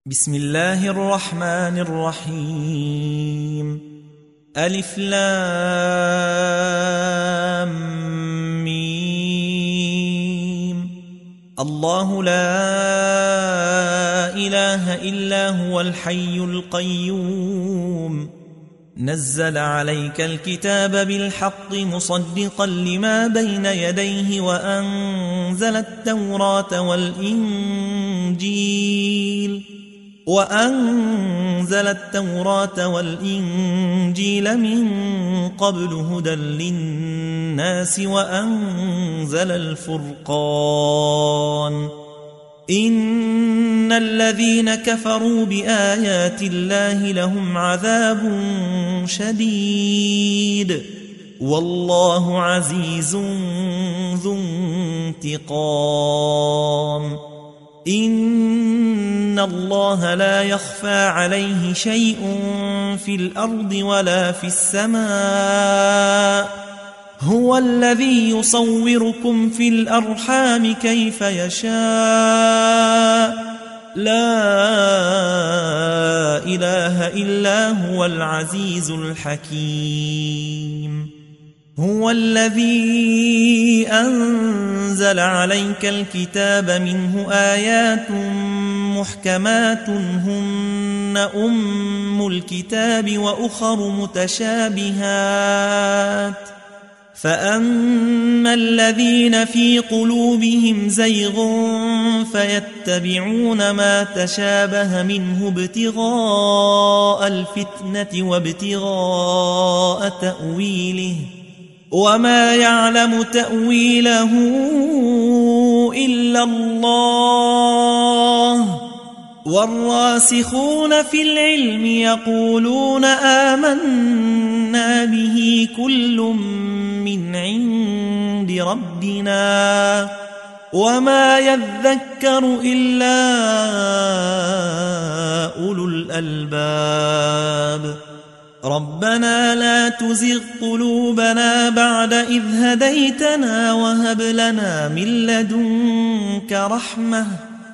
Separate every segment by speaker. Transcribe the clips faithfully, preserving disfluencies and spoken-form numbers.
Speaker 1: بسم الله الرحمن الرحيم. ألف لام ميم. الله لا إله إلا هو الحي القيوم نزل عليك الكتاب بالحق مصدقا لما بين يديه وأنزل التوراة والإنجيل وأنزل التوراة والإنجيل من قبل هدى للناس وأنزل الفرقان. إن الذين كفروا بآيات الله لهم عذاب شديد والله عزيز ذو انتقام. إن الله لا يخفى عليه شيء في الأرض ولا في السماء. هو الذي يصوركم في الأرحام كيف يشاء. لا إله إلا هو العزيز الحكيم. هو الذي أنزل عليك الكتاب منه آيات محكمات هن أم الكتاب وأخر متشابهات فأما الذين في قلوبهم زيغ فيتبعون ما تشابه منه ابتغاء الفتنة وابتغاء تأويله وما يعلم تأويله إلا الله. والراسخون في العلم يقولون آمنا به كل من عند ربنا وما يذكر إلا أولو الألباب. ربنا لا تزغ قلوبنا بعد إذ هديتنا وهب لنا من لدنك رحمة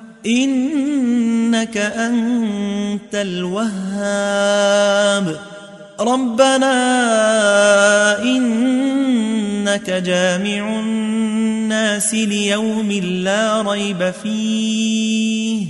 Speaker 1: إنك أنت الوهاب. ربنا إنك جامع الناس ليوم لا ريب فيه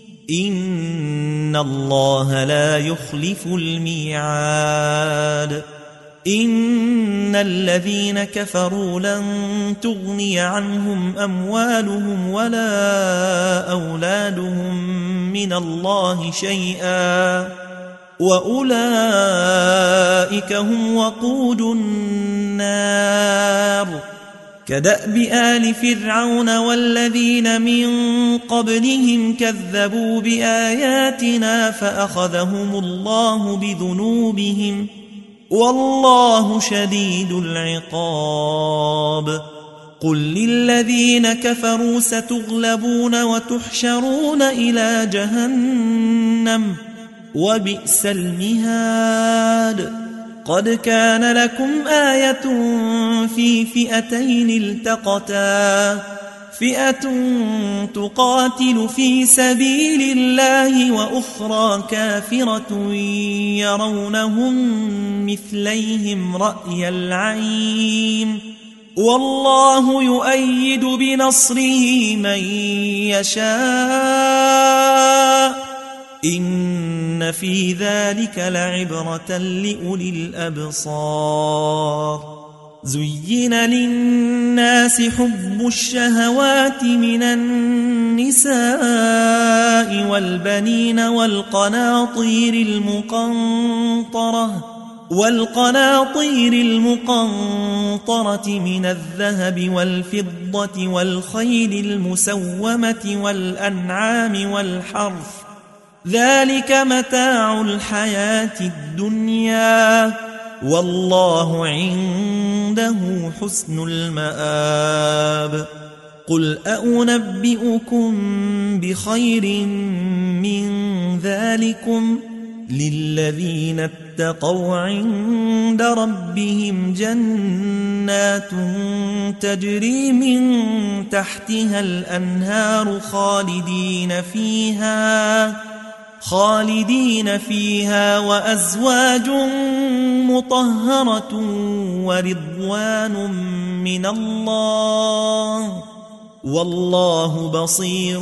Speaker 1: إن الله لا يخلف الميعاد. إن الذين كفروا لن تغني عنهم أموالهم ولا أولادهم من الله شيئا وأولئك هم وقود النار. كدأب آل فرعون والذين من قبلهم كذبوا بآياتنا فأخذهم الله بذنوبهم والله شديد العقاب. قل للذين كفروا ستغلبون وتحشرون إلى جهنم وبئس المهاد. قد كان لكم آية في فئتين التقتا فئة تقاتل في سبيل الله وأخرى كافرة يرونهم مثليهم رأي العين والله يؤيد بنصره من يشاء. إن في ذلك لعبرة لأولي الأبصار. زين للناس حب الشهوات من النساء والبنين والقناطير المقنطرة والقناطير المقنطرة من الذهب والفضة والخيل المسومة والأنعام والحرث ذلك متاع الحياة الدنيا والله عنده حسن المآب. قل أنبئكم بخير من ذلكم للذين اتقوا عند ربهم جنات تجري من تحتها الأنهار خالدين فيها خالدين فيها وأزواج مطهرة ورضوان من الله والله بصير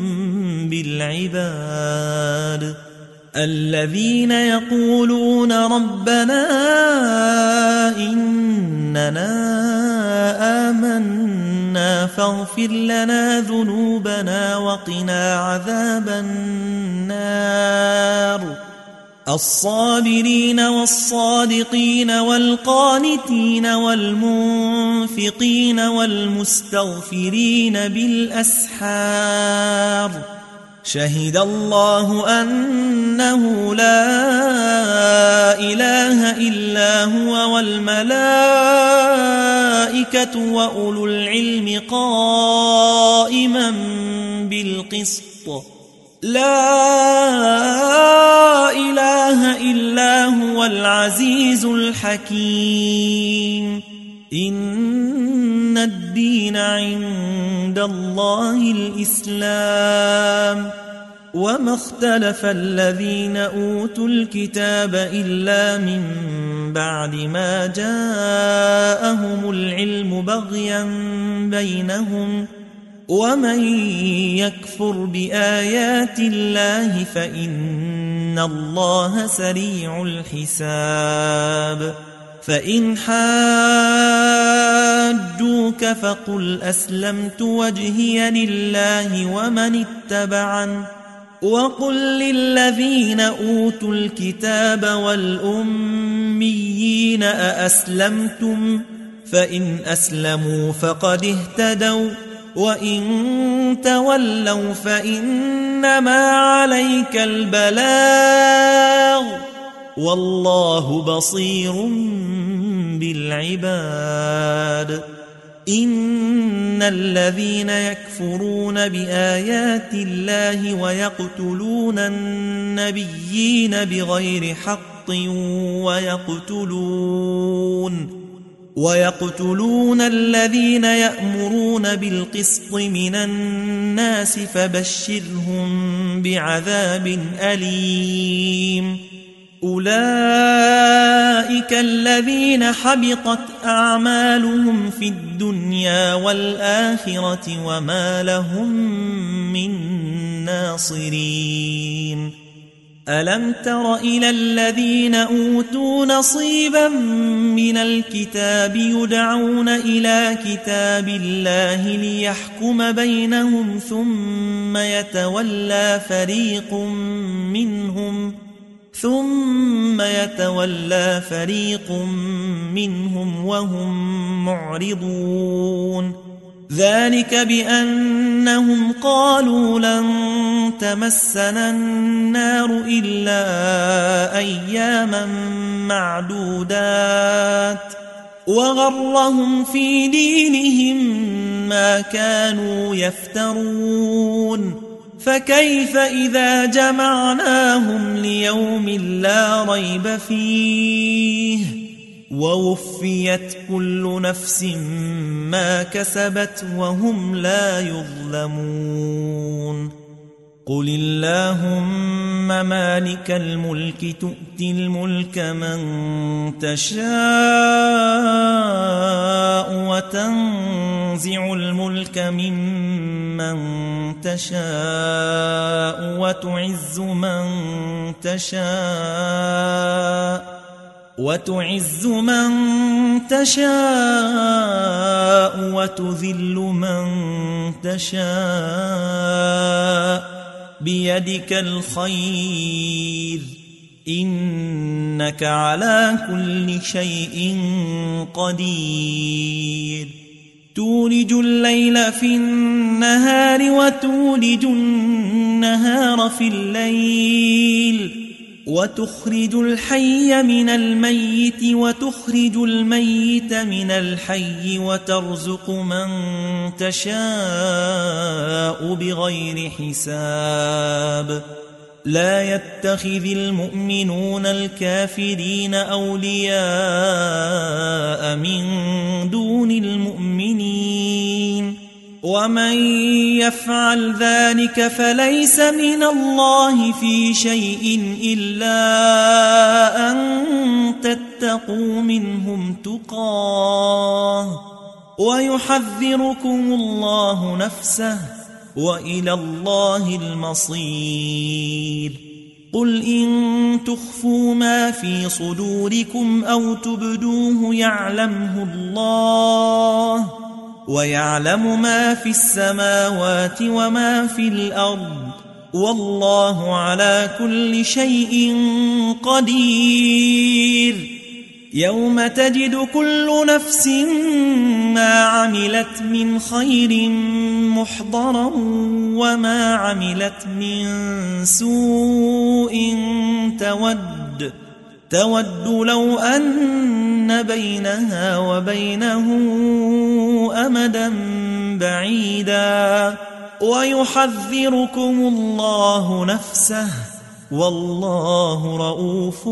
Speaker 1: بالعباد الذين يقولون ربنا إننا آمنا فاغفر لنا ذنوبنا وقنا عذاب النار الصابرين والصادقين والقانتين والمنفقين والمستغفرين بالأسحار شهد الله أنه لا إله إلا هو والملائكة وأولو العلم قائما بالقسط لا إله إلا هو العزيز الحكيم إن الدين عند الله الإسلام وما اختلف الذين أوتوا الكتاب إلا من بعد ما جاءهم العلم بغيا بينهم ومن يكفر بآيات الله فإن الله سريع الحساب فإن حاجوك فقل أسلمت وجهي لله ومن اتبعن وقل للذين أوتوا الكتاب والأميين أأسلمتم فإن أسلموا فقد اهتدوا وإن تولوا فإنما عليك البلاغ والله بصير بالعباد إن الذين يكفرون بآيات الله ويقتلون النبيين بغير حق ويقتلون ويقتلون الذين يأمرون بالقسط من الناس فبشرهم بعذاب أليم أولئك الذين حبطت أعمالهم في الدنيا والآخرة وما لهم من ناصرين ألم تر إلى الذين أوتوا نصيبا من الكتاب يدعون إلى كتاب الله ليحكم بينهم ثم يتولى فريق منهم ثم يتولى فريق منهم وهم معرضون ذلك بأنهم قالوا لن تمسنا النار إلا أياما معدودات وغرهم في دينهم ما كانوا يفترون فكيف إذا جمعناهم ليوم لا ريب فيه ووفيت كل نفس ما كسبت وهم لا يظلمون قل اللهم مالك الملك تؤتي الملك من تشاء وتنزع الملك ممن تشاء وتعز من تشاء وتعز من تشاء وتذل من تشاء بيدك الخير إنك على كل شيء قدير تولج الليل في النهار وتولج النهار في الليل وتخرج الحي من الميت وتخرج الميت من الحي وترزق من تشاء بغير حساب لا يتخذ المؤمنون الكافرين أولياء من دون المؤمنين ومن يفعل ذلك فليس من الله في شيء إلا أن تتقوا منهم تقاه ويحذركم الله نفسه وإلى الله المصير. قل إن تخفوا ما في صدوركم أو تبدوه يعلمه الله ويعلم ما في السماوات وما في الأرض والله على كل شيء قدير. يوم تجد كل نفس ما عملت من خير محضرا وما عملت من سوء تود تود لو أن بينها وبينه أمدا بعيدا ويحذركم الله نفسه والله رؤوف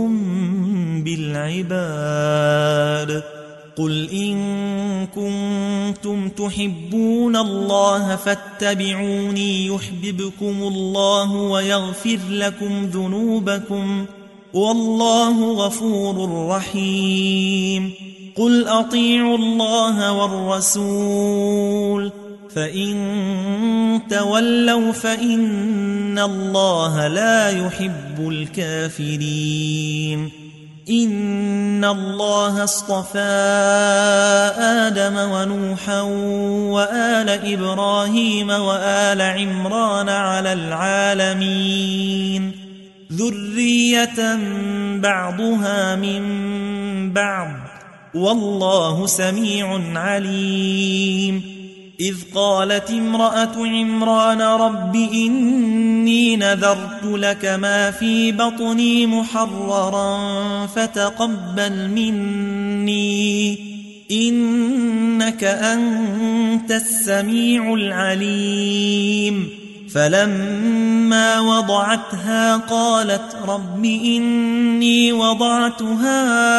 Speaker 1: بالعباد. قل إن كنتم تحبون الله فاتبعوني يحببكم الله ويغفر لكم ذنوبكم والله غفور رحيم. قل أطيعوا الله والرسول فإن تولوا فإن الله لا يحب الكافرين. إن الله اصطفى آدم ونوحا وآل إبراهيم وآل عمران على العالمين ذرية بعضها من بعض والله سميع عليم. إذ قالت امرأة عمران رب إني نذرت لك ما في بطني محررا فتقبل مني إنك أنت السميع العليم. فلما وضعتها قالت رب إني وضعتها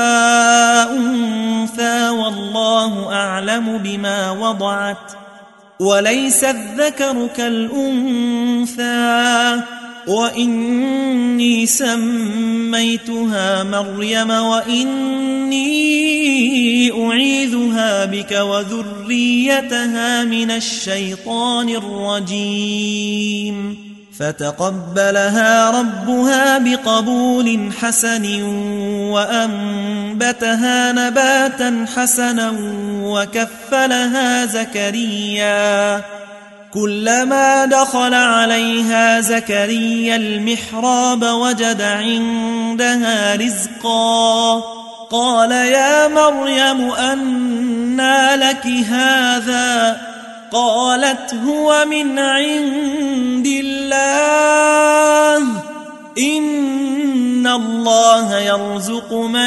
Speaker 1: أنثى والله أعلم بما وضعت وليس الذكر كالأنثى وإني سميتها مريم وإني أعيذها بك وذريتها من الشيطان الرجيم. فتقبلها ربها بقبول حسن وأنبتها نباتا حسنا وكفلها زكريا. كلما دخل عليها زكريا المحراب وجد عندها رزقا قال يا مريم أنى لك هذا قالت هو من عند الله إن الله يرزق من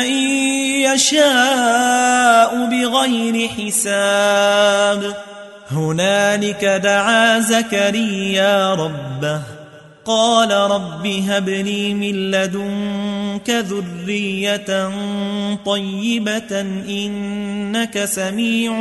Speaker 1: يشاء بغير حساب. هنالك دعا زكريا ربه قال رب هب لي من لدنك ذرية طيبة إنك سميع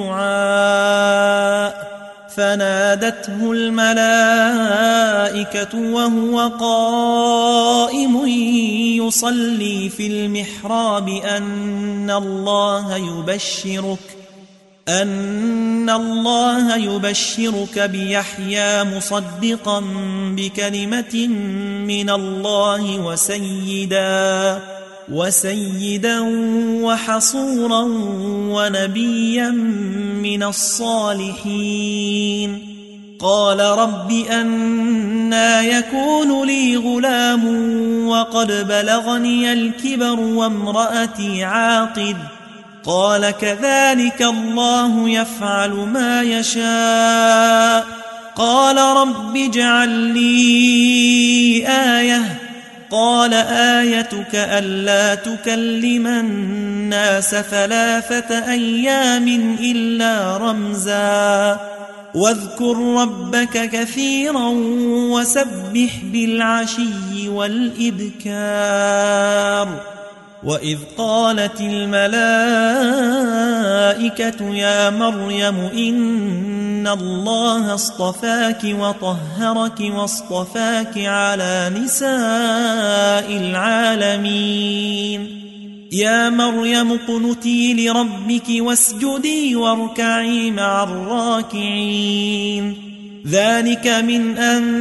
Speaker 1: الدعاء. فنادته الملائكة وهو قائم يصلي في المحراب أن الله يبشرك أن الله يبشرك بيحيى مصدقا بكلمة من الله وسيدا وسيدا وحصورا ونبيا من الصالحين. قال رب أنى يكون لي غلام وقد بلغني الكبر وامرأتي عاقر قال كذلك الله يفعل ما يشاء. قال رب اجعل لي آية قال آيتك ألا تكلم الناس ثلاثة أيام إلا رمزا واذكر ربك كثيرا وسبح بالعشي والإبكار. وإذ قالت الملائكة يا مريم إن إن الله اصطفاك وطهرك واصطفاك على نساء العالمين يا مريم اقنتي لربك واسجدي واركعي مع الراكعين ذلك من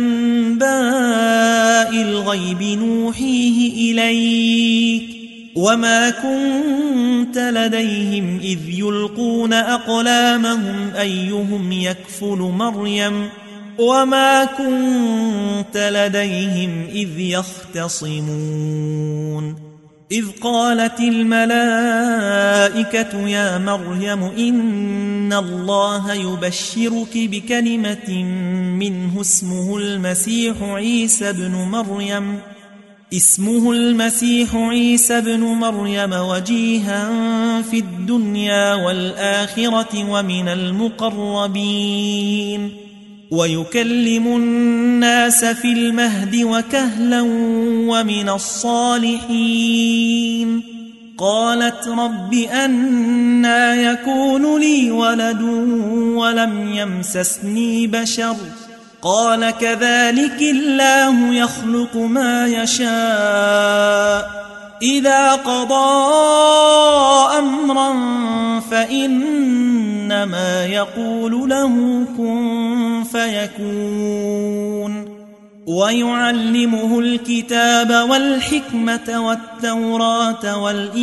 Speaker 1: أنباء الغيب نوحيه إليك وما كنت لديهم إذ يلقون أقلامهم أيهم يكفل مريم وما كنت لديهم إذ يختصمون إذ قالت الملائكة يا مريم إن الله يبشرك بكلمة منه اسمه المسيح عيسى بن مريم اسمه المسيح عيسى بن مريم وجيها في الدنيا والآخرة ومن المقربين ويكلم الناس في المهد وكهلا ومن الصالحين قالت رب أنى يكون لي ولد ولم يمسسني بشر قال كذلك الله يخلق ما يشاء إذا قضى أمرا فإنما يقول له كن فيكون ويعلمه الكتاب والحكمة والتوراة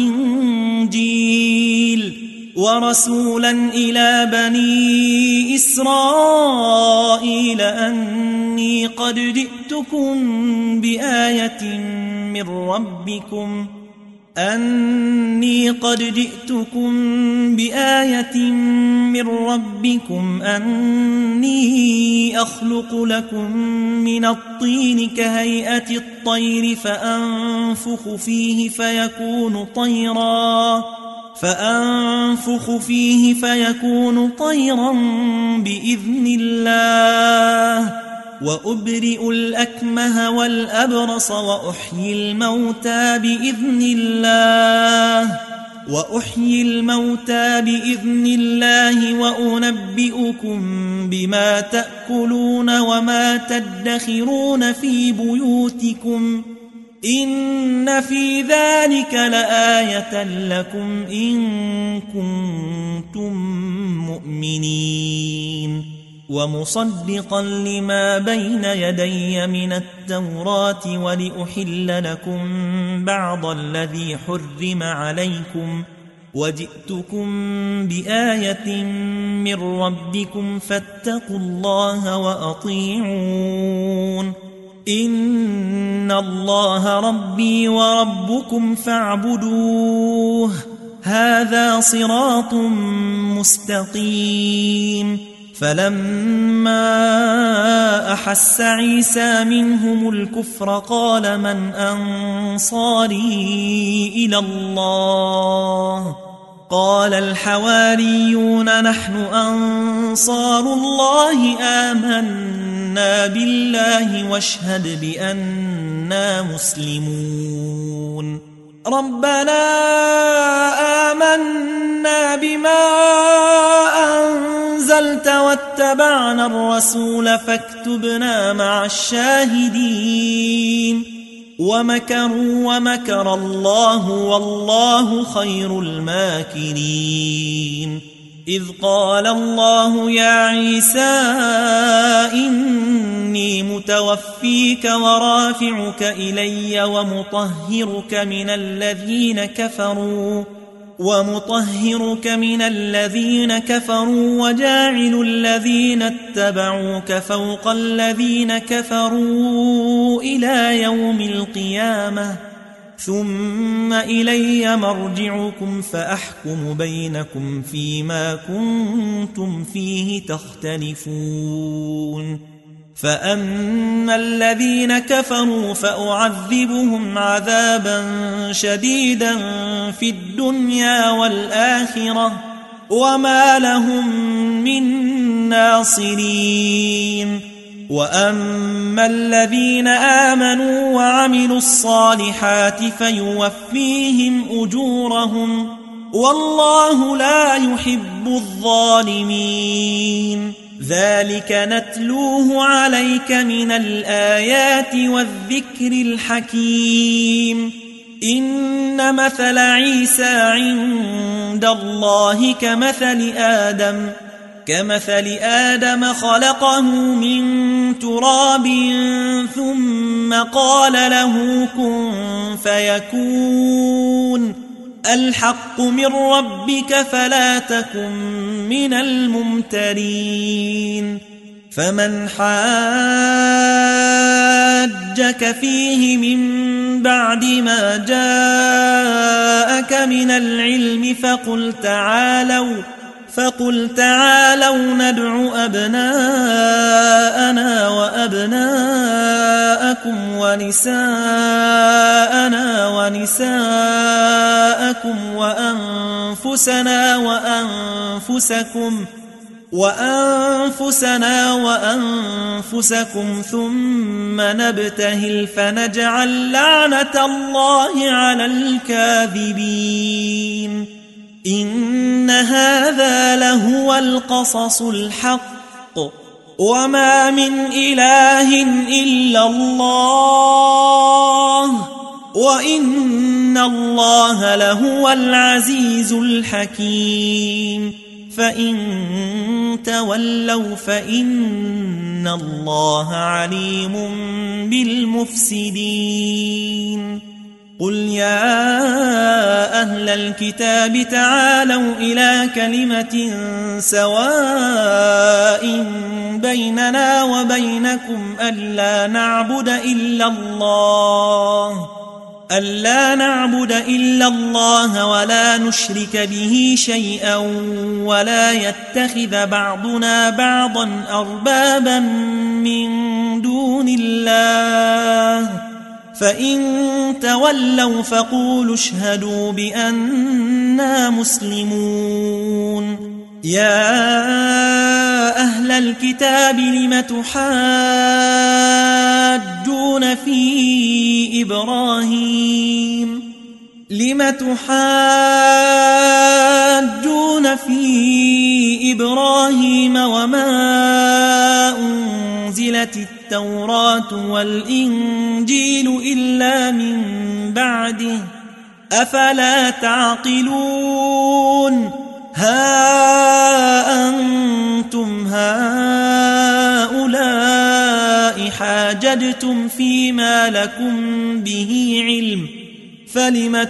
Speaker 1: والإنجيل ورسولا إلى بني إسرائيل أني قد جئتكم بآية من ربكم أني قد جئتكم بآية من ربكم أني أخلق لكم من الطين كهيئة الطير فأنفخ فيه فيكون طيرا فأنفخ فيه فيكون طيرا بإذن الله وأبرئ الأكمه والأبرص وأحيي الموتى بإذن الله وأحيي الموتى بإذن الله وأنبئكم بما تأكلون وما تدخرون في بيوتكم إن في ذلك لآية لكم إن كنتم مؤمنين ومصدقا لما بين يدي من التوراة ولأحل لكم بعض الذي حرم عليكم وجئتكم بآية من ربكم فاتقوا الله وأطيعون إن الله ربي وربكم فاعبدوه هذا صراط مستقيم فلما أحس عيسى منهم الكفر قال من أنصاري إلى الله قال الحواريون نحن أنصار الله آمنا بالله واشهد بأننا مسلمون ربنا آمنا بما أنزلت واتبعنا الرسول فاكتبنا مع الشاهدين ومكروا ومكر الله والله خير الماكرين إذ قال الله يا عيسى إني متوفيك ورافعك إلي ومطهرك من الذين كفروا ومطهرك من الذين كفروا وجاعل الذين اتبعوك فوق الذين كفروا إلى يوم القيامة ثم إلي مرجعكم فأحكم بينكم فيما كنتم فيه تختلفون فأما الذين كفروا فأعذبهم عذابا شديدا في الدنيا والآخرة وما لهم من ناصرين وأما الذين آمنوا وعملوا الصالحات فيوفيهم أجورهم والله لا يحب الظالمين ذلك نتلوه عليك من الآيات والذكر الحكيم إن مثل عيسى عند الله كمثل آدم كمثل آدم خلقه من تراب ثم قال له كن فيكون الحق من ربك فلا تكن من الممترين فمن حاجك فيه من بعد ما جاءك من العلم فقل تعالوا فقل تعالوا ندع أبناءنا وأبناءكم ونساءنا ونساءكم وأنفسنا وأنفسكم وأنفسنا وأنفسكم ثم نبتهل فنجعل لعنة الله على الكاذبين إن هذا لهو القصص الحق وما من إله إلا الله وإن الله لهو العزيز الحكيم فإن تولوا فإن الله عليم بالمفسدين قل يا أهل الكتاب تعالوا إلى كلمة سواء بيننا وبينكم ألا نعبد إلا الله ألا نعبد إلا الله ولا نشرك به شيئا ولا يتخذ بعضنا بعضا أربابا من دون الله فإن تولوا فقولوا اشهدوا بأننا مسلمون يا أهل الكتاب لم تحاجون في إبراهيم لم تحاجون في إبراهيم وما أنزلت التوراة والإنجيل إلا من بعده أفلا تعقلون ها أنتم هؤلاء حاججتم فيما لكم به علم فلم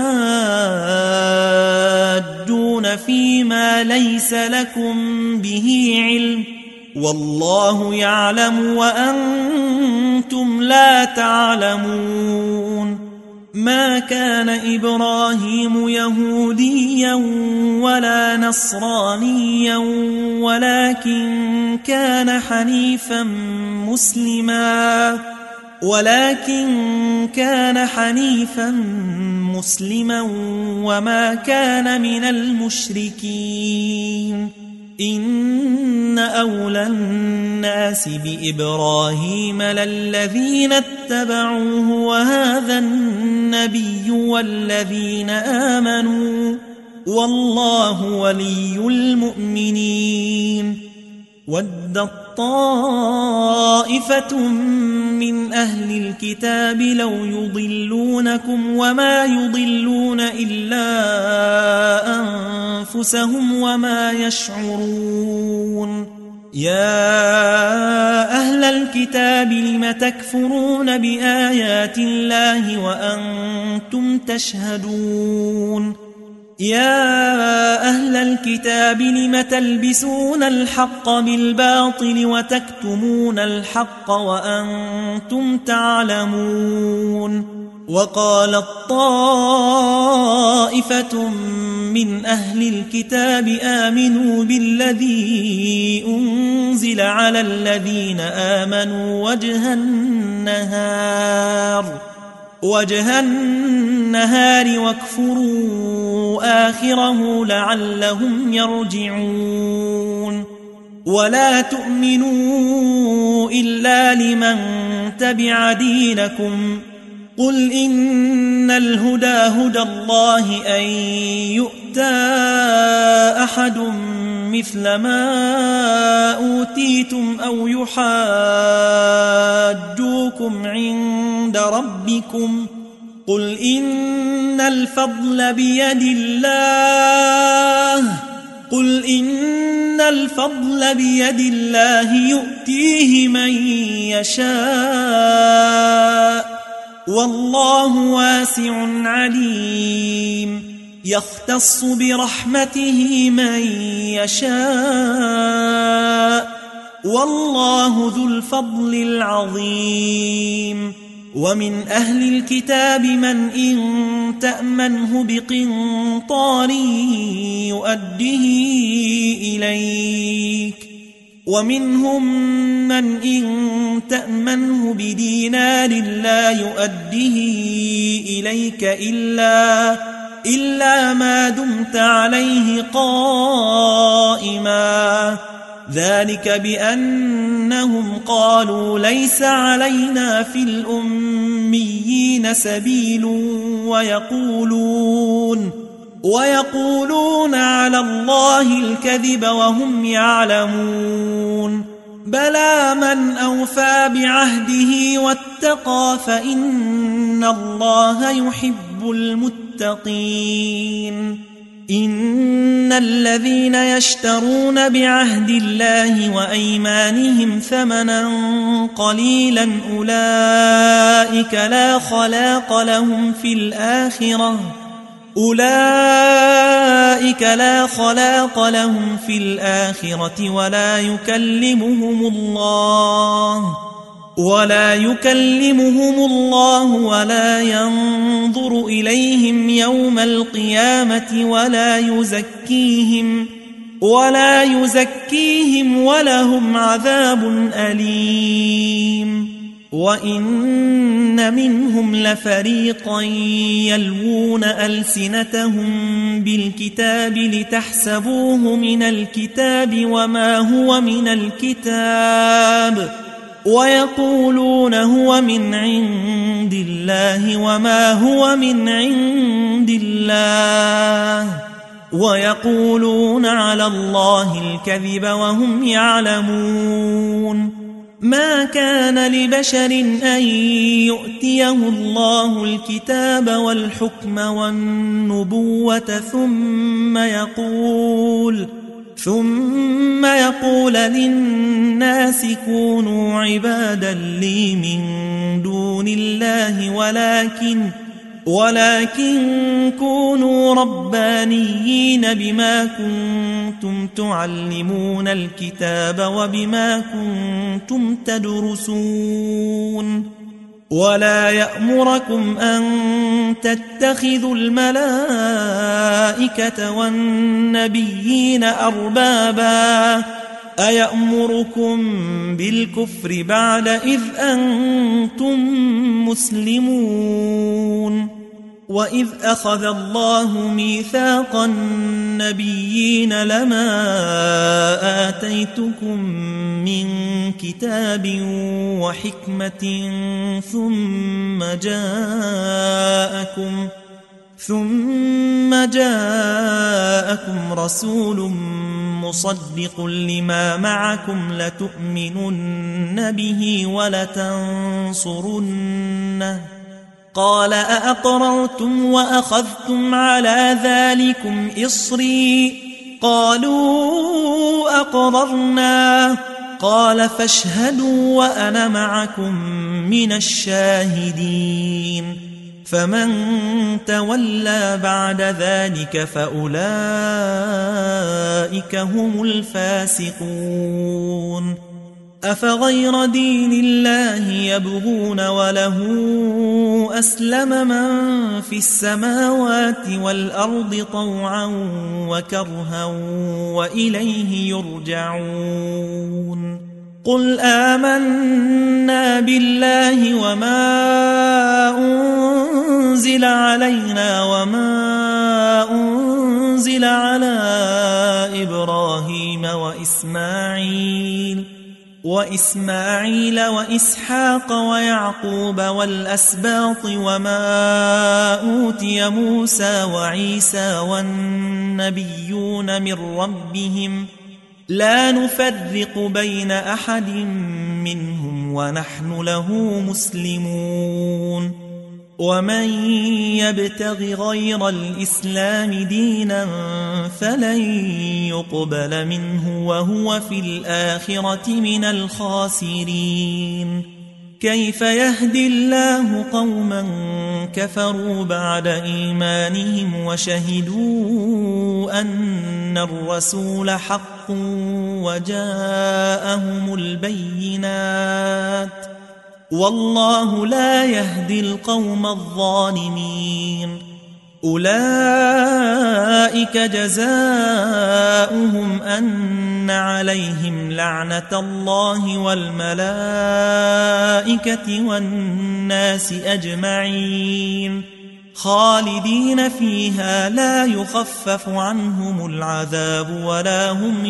Speaker 1: تحاجون فيما ليس لكم به علم والله يعلم وأنتم لا تعلمون ما كان إبراهيم يهوديا ولا نصرانيا ولكن كان حنيفا مسلما ولكن كان حنيفا مسلما وما كان من المشركين إن أولى الناس بإبراهيم للذين اتبعوه وهذا النبي والذين آمنوا والله ولي المؤمنين ودت طائفة من أهل الكتاب لو يضلونكم وما يضلون إلا أنفسهم وما يشعرون يا أهل الكتاب لم تكفرون بآيات الله وأنتم تشهدون يا أهل الكتاب لم تلبسون الحق بالباطل وتكتمون الحق وأنتم تعلمون وقالت طائفة من أهل الكتاب آمنوا بالذي أنزل على الذين آمنوا وجه النهار وجه النهار واكفروا آخره لعلهم يرجعون ولا تؤمنوا إلا لمن تبع دينكم قل إن الهدى هدى الله أن يؤتى أحد مثل ما أوتيتم أو يحاجوكم عند ربكم قل إن الفضل بيد الله قل إن الفضل بيد الله يؤتيه من يشاء والله واسع عليم يختص برحمته من يشاء والله ذو الفضل العظيم ومن أهل الكتاب من إن تأمنه بقنطار يؤده إليك ومنهم من إن تأمنه بدينار لا يؤده إليك إلا, إلا ما دمت عليه قائما ذلك بأنهم قالوا ليس علينا في الأميين سبيل ويقولون ويقولون على الله الكذب وهم يعلمون بلى من أوفى بعهده واتقى فإن الله يحب المتقين إن الذين يشترون بعهد الله وأيمانهم ثمنا قليلا أولئك لا خلاق لهم في الآخرة أولئك لا خلاق لهم في الآخرة ولا يكلمهم الله ولا يكلمهم الله ولا ينظر إليهم يوم القيامة ولا يزكيهم ولا يزكيهم ولهم عذاب أليم وإن منهم لفريقا يلوون ألسنتهم بالكتاب لتحسبوه من الكتاب وما هو من الكتاب ويقولون هو من عند الله وما هو من عند الله ويقولون على الله الكذب وهم يعلمون ما كان لبشر أن يؤتيه الله الكتاب والحكم والنبوة ثم يقول ثم يقول للناس كونوا عبادا لي من دون الله ولكن ولكن كونوا ربانيين بما كنتم تعلمون الكتاب وبما كنتم تدرسون ولا يأمركم أن تتخذوا الملائكة والنبيين أربابا أيأمركم بالكفر بعد إذ أنتم مسلمون وإذ أخذ الله ميثاق النبيين لما آتيتكم من كتاب وحكمة ثم جاءكم ثم جاءكم رسول مصدق لما معكم لتؤمنن به ولتنصرنه قال أأقررتم وأخذتم على ذلكم إصري قالوا أقررنا قال فاشهدوا وأنا معكم من الشاهدين فمن تولى بعد ذلك فأولئك هم الفاسقون أفغير دين الله يبغون وله أسلم من في السماوات والأرض طوعا وكرها وإليه يرجعون قل آمنا بالله وما أنزل علينا وما أنزل على إبراهيم وإسماعيل وإسماعيل وإسحاق ويعقوب والأسباط وما أوتي موسى وعيسى والنبيون من ربهم لا نفرق بين أحد منهم ونحن له مسلمون ومن يبتغ غير الإسلام دينا فلن يقبل منه وهو في الآخرة من الخاسرين كيف يهدي الله قوما كفروا بعد إيمانهم وشهدوا أن الرسول حق وجاءهم البينات والله لا يهدي القوم الظالمين أولئك جزاؤهم أن عليهم لعنة الله والملائكة والناس أجمعين خالدين فيها لا يخفف عنهم العذاب ولا هم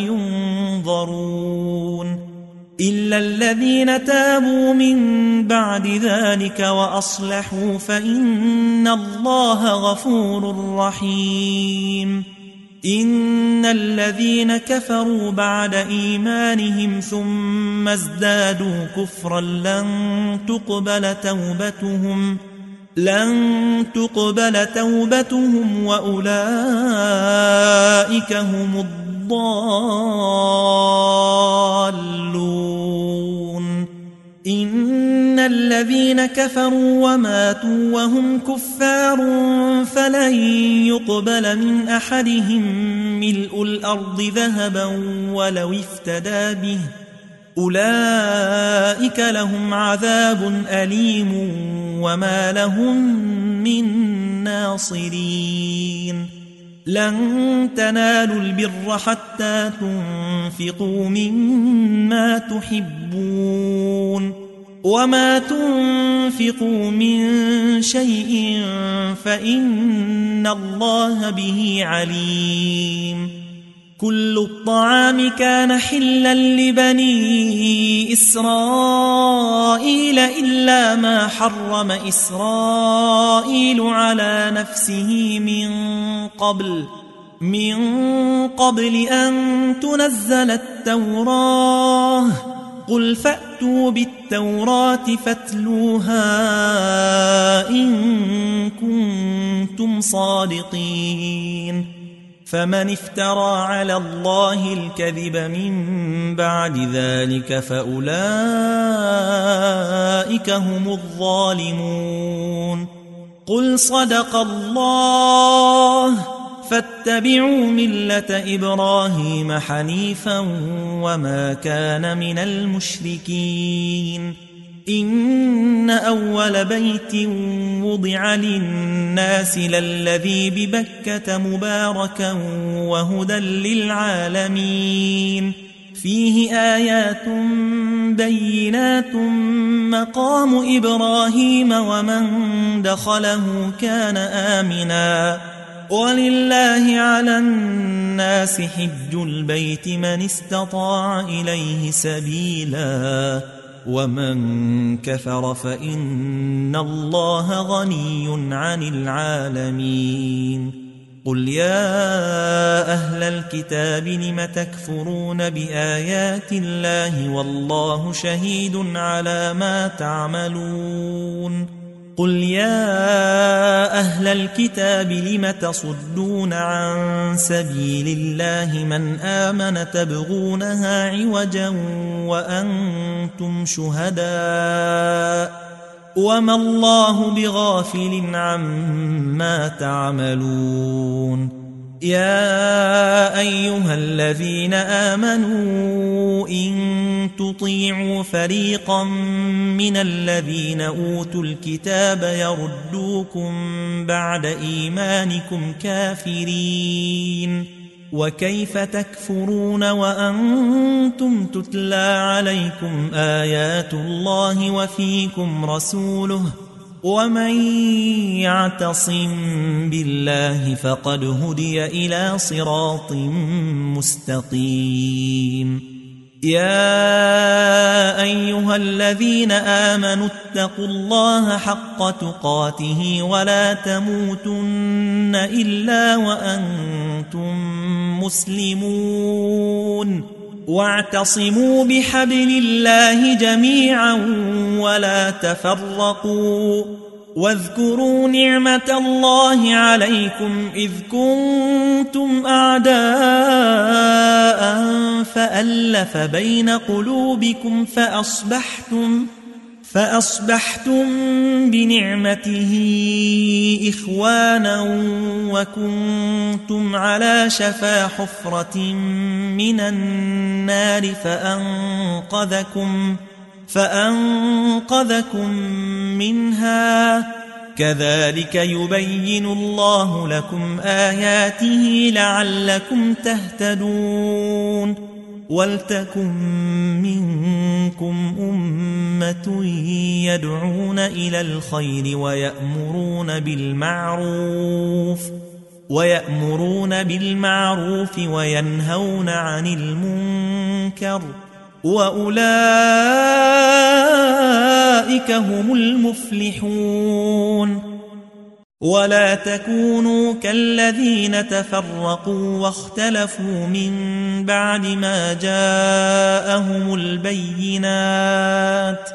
Speaker 1: ينظرون إلا الذين تابوا من بعد ذلك وأصلحوا فإن الله غفور رحيم إن الذين كفروا بعد إيمانهم ثم ازدادوا كفرا لن تقبل توبتهم لن تقبل توبتهم وأولئك هم الضالون إن الذين كفروا وماتوا وهم كفار فلن يقبل من أحدهم ملء الأرض ذهبا ولو افتدى به أولئك لهم عذاب أليم وما لهم من ناصرين لن تنالوا البر حتى تنفقوا مما تحبون وما تنفقوا من شيء فإن الله به عليم كل الطعام كان حلا لبني إسرائيل إلا ما حرم إسرائيل على نفسه من قبل من قبل أن تنزل التوراة قل فأتوا بالتوراة فاتلوها إن كنتم صادقين فمن افترى على الله الكذب من بعد ذلك فأولئك هم الظالمون قل صدق الله فاتبعوا ملة إبراهيم حنيفا وما كان من المشركين إن أول بيت وضع للناس للذي ببكة مباركا وهدى للعالمين فيه آيات بينات مقام إبراهيم ومن دخله كان آمنا ولله على الناس حج البيت من استطاع إليه سبيلا ومن كفر فإن الله غني عن العالمين قل يا أهل الكتاب لم تكفرون بآيات الله والله شهيد على ما تعملون قل يا أهل الكتاب لم تصدون عن سبيل الله من آمن تبغونها عوجا وأنتم شهداء وما الله بغافل عما تعملون يا أيها الذين آمنوا إن تطيعوا فريقا من الذين أوتوا الكتاب يردوكم بعد إيمانكم كافرين وكيف تكفرون وأنتم تتلى عليكم آيات الله وفيكم رسوله ومن يعتصم بالله فقد هدي إلى صراط مستقيم يا أيها الذين آمنوا اتقوا الله حق تقاته ولا تموتن إلا وأنتم مسلمون واعتصموا بحبل الله جميعا ولا تفرقوا واذكروا نعمة الله عليكم إذ كنتم أعداء فألف بين قلوبكم فأصبحتم فأصبحتم بنعمته إخوانا وكنتم على شفا حفرة من النار فأنقذكم فأنقذكم منها كذلك يبين الله لكم آياته لعلكم تهتدون ولتكن منكم أمة يدعون إلى الخير ويأمرون بالمعروف ويأمرون بالمعروف وينهون عن المنكر وأولئك هم المفلحون ولا تكونوا كالذين تفرقوا واختلفوا من بعد ما جاءهم البينات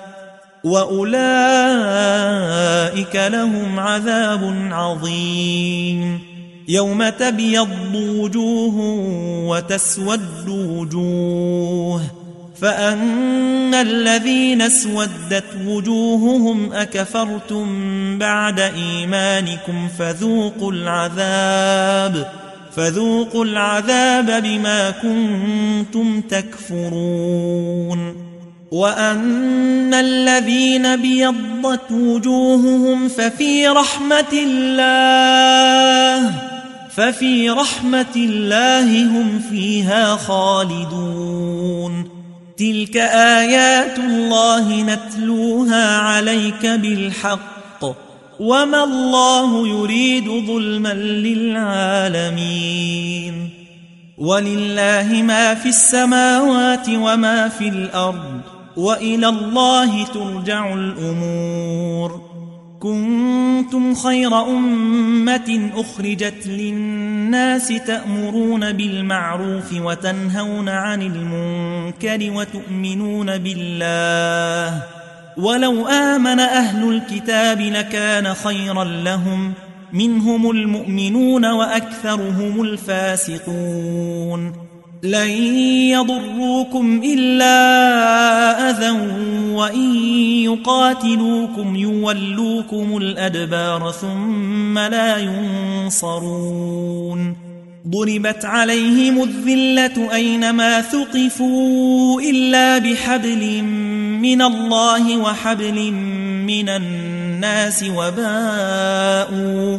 Speaker 1: وأولئك لهم عذاب عظيم يوم تبيض وجوه وتسود وجوه فأما الذين اسودت وجوههم أكفرتم بعد إيمانكم فذوقوا العذاب فذوقوا العذاب بما كنتم تكفرون وأما الذين بيضت وجوههم ففي رحمة الله ففي رحمة الله هم فيها خالدون تلك آيات الله نتلوها عليك بالحق وما الله يريد ظلما للعالمين ولله ما في السماوات وما في الأرض وإلى الله ترجع الأمور كنتم خير أمة أخرجت للناس تأمرون بالمعروف وتنهون عن المنكر وتؤمنون بالله ولو آمن أهل الكتاب لكان خيرا لهم منهم المؤمنون وأكثرهم الفاسقون لن يضروكم إلا أذى وإن يقاتلوكم يولوكم الأدبار ثم لا ينصرون ضربت عليهم الذلة أينما ثقفوا إلا بحبل من الله وحبل من الناس وباءوا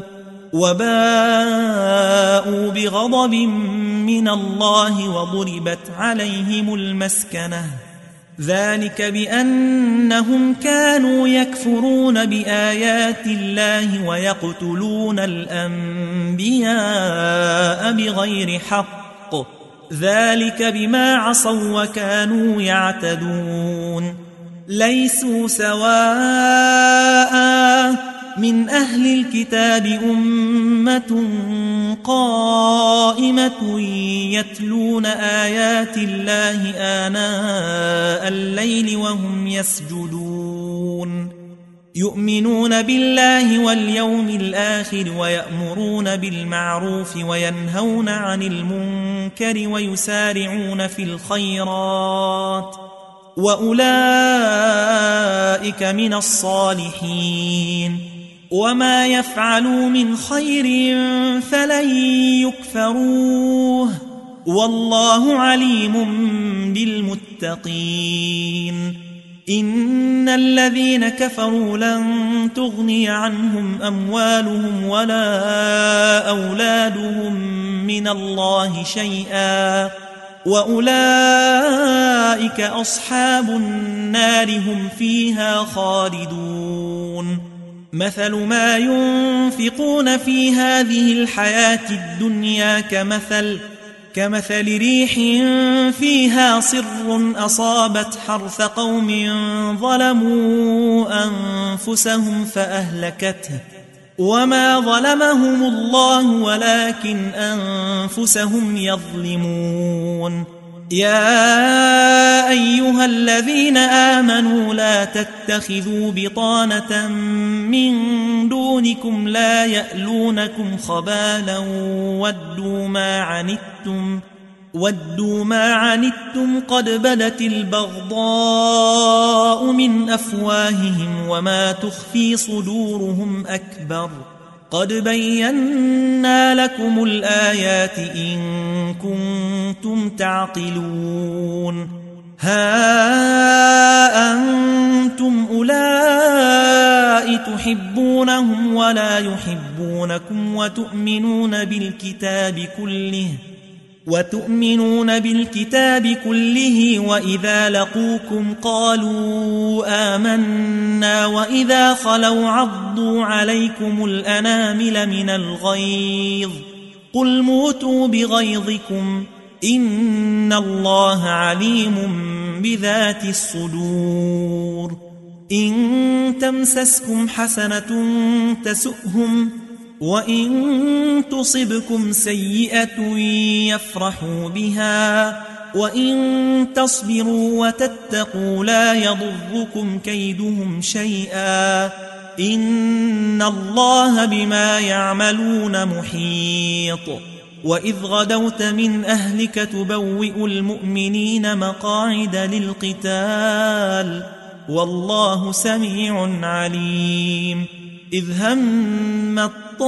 Speaker 1: وباءوا بغضب من الله وضربت عليهم المسكنة ذلك بأنهم كانوا يكفرون بآيات الله ويقتلون الأنبياء بغير حق ذلك بما عصوا وكانوا يعتدون ليسوا سواء من أهل الكتاب أمة قائمة يتلون آيات الله آناء الليل وهم يسجدون يؤمنون بالله واليوم الآخر ويأمرون بالمعروف وينهون عن المنكر ويسارعون في الخيرات وأولئك من الصالحين وما يفعلوا من خير فلن يكفروه والله عليم بالمتقين إن الذين كفروا لن تغني عنهم أموالهم ولا أولادهم من الله شيئا وأولئك أصحاب النار هم فيها خالدون مثل ما ينفقون في هذه الحياة الدنيا كمثل كمثل ريح فيها صر أصابت حرث قوم ظلموا أنفسهم فأهلكته وما ظلمهم الله ولكن أنفسهم يظلمون يا أيها الذين آمنوا لا تتخذوا بطانة من دونكم لا يألونكم خبالا ودوا ما عنتم ودوا ما عنتم قد بدت البغضاء من أفواههم وما تخفي صدورهم أكبر قد بينا لكم الآيات إن كنتم تعقلون ها أنتم أولئك تحبونهم ولا يحبونكم وتؤمنون بالكتاب كله وتؤمنون بالكتاب كله وإذا لقوكم قالوا آمنا وإذا خلوا عضوا عليكم الأنامل من الغيظ قل موتوا بغيظكم إن الله عليم بذات الصدور إن تمسسكم حسنة تسؤهم وإن تصبكم سيئة يفرحوا بها وإن تصبروا وتتقوا لا يضركم كيدهم شيئا إن الله بما يعملون محيط وإذ غدوت من أهلك تبوئ المؤمنين مقاعد للقتال والله سميع عليم إذ هم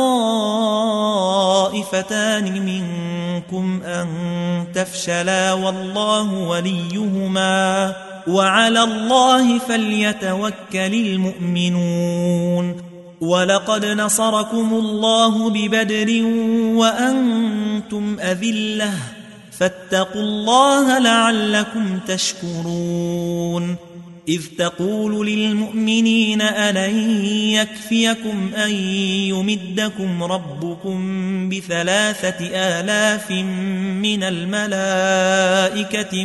Speaker 1: الطائفتان منكم أن تفشلا والله وليهما وعلى الله فليتوكل المؤمنون ولقد نصركم الله ببدر وأنتم أذلة فاتقوا الله لعلكم تشكرون إذ تقول للمؤمنين ألن يكفيكم أن يمدكم ربكم بثلاثة آلاف من الملائكة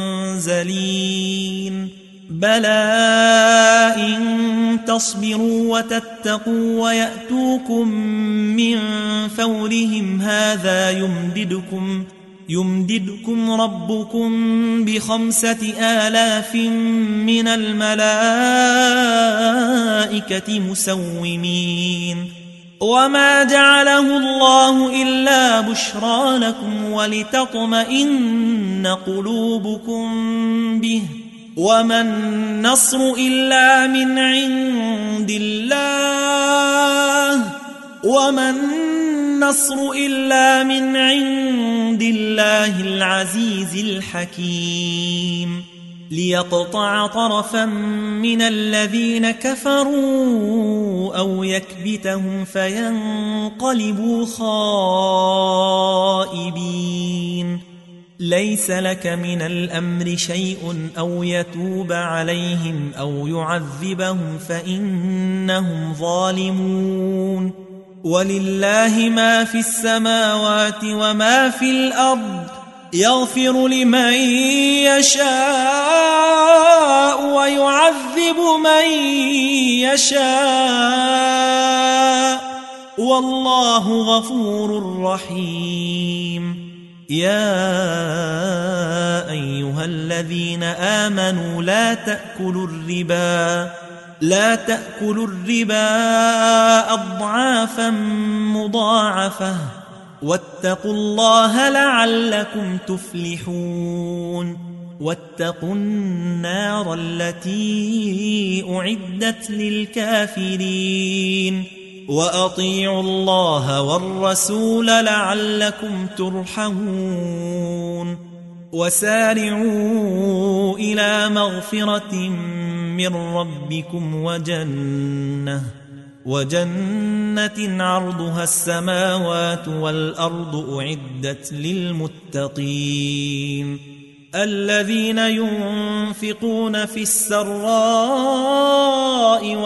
Speaker 1: منزلين بلى إن تصبروا وتتقوا ويأتوكم من فورهم هذا يمددكم يمددكم ربكم بخمسة آلاف من الملائكة مسومين وما جعله الله إلا بشرى لكم ولتطمئن قلوبكم به وما النصر إلا من عند الله وما النصر إلا من عند الله العزيز الحكيم ليقطع طرفا من الذين كفروا أو يكبتهم فينقلبوا خائبين ليس لك من الأمر شيء أو يتوب عليهم أو يعذبهم فإنهم ظالمون ولله ما في السماوات وما في الأرض يغفر لمن يشاء ويعذب من يشاء والله غفور رحيم يا أيها الذين آمنوا لا تأكلوا الربا لا تأكلوا الربا أضعافا مضاعفة واتقوا الله لعلكم تفلحون واتقوا النار التي أعدت للكافرين وأطيعوا الله والرسول لعلكم ترحمون وسارعوا إلى مغفرة من ربكم وجنة وجنة عرضها السماوات والأرض أعدت للمتقين الذين ينفقون في السراء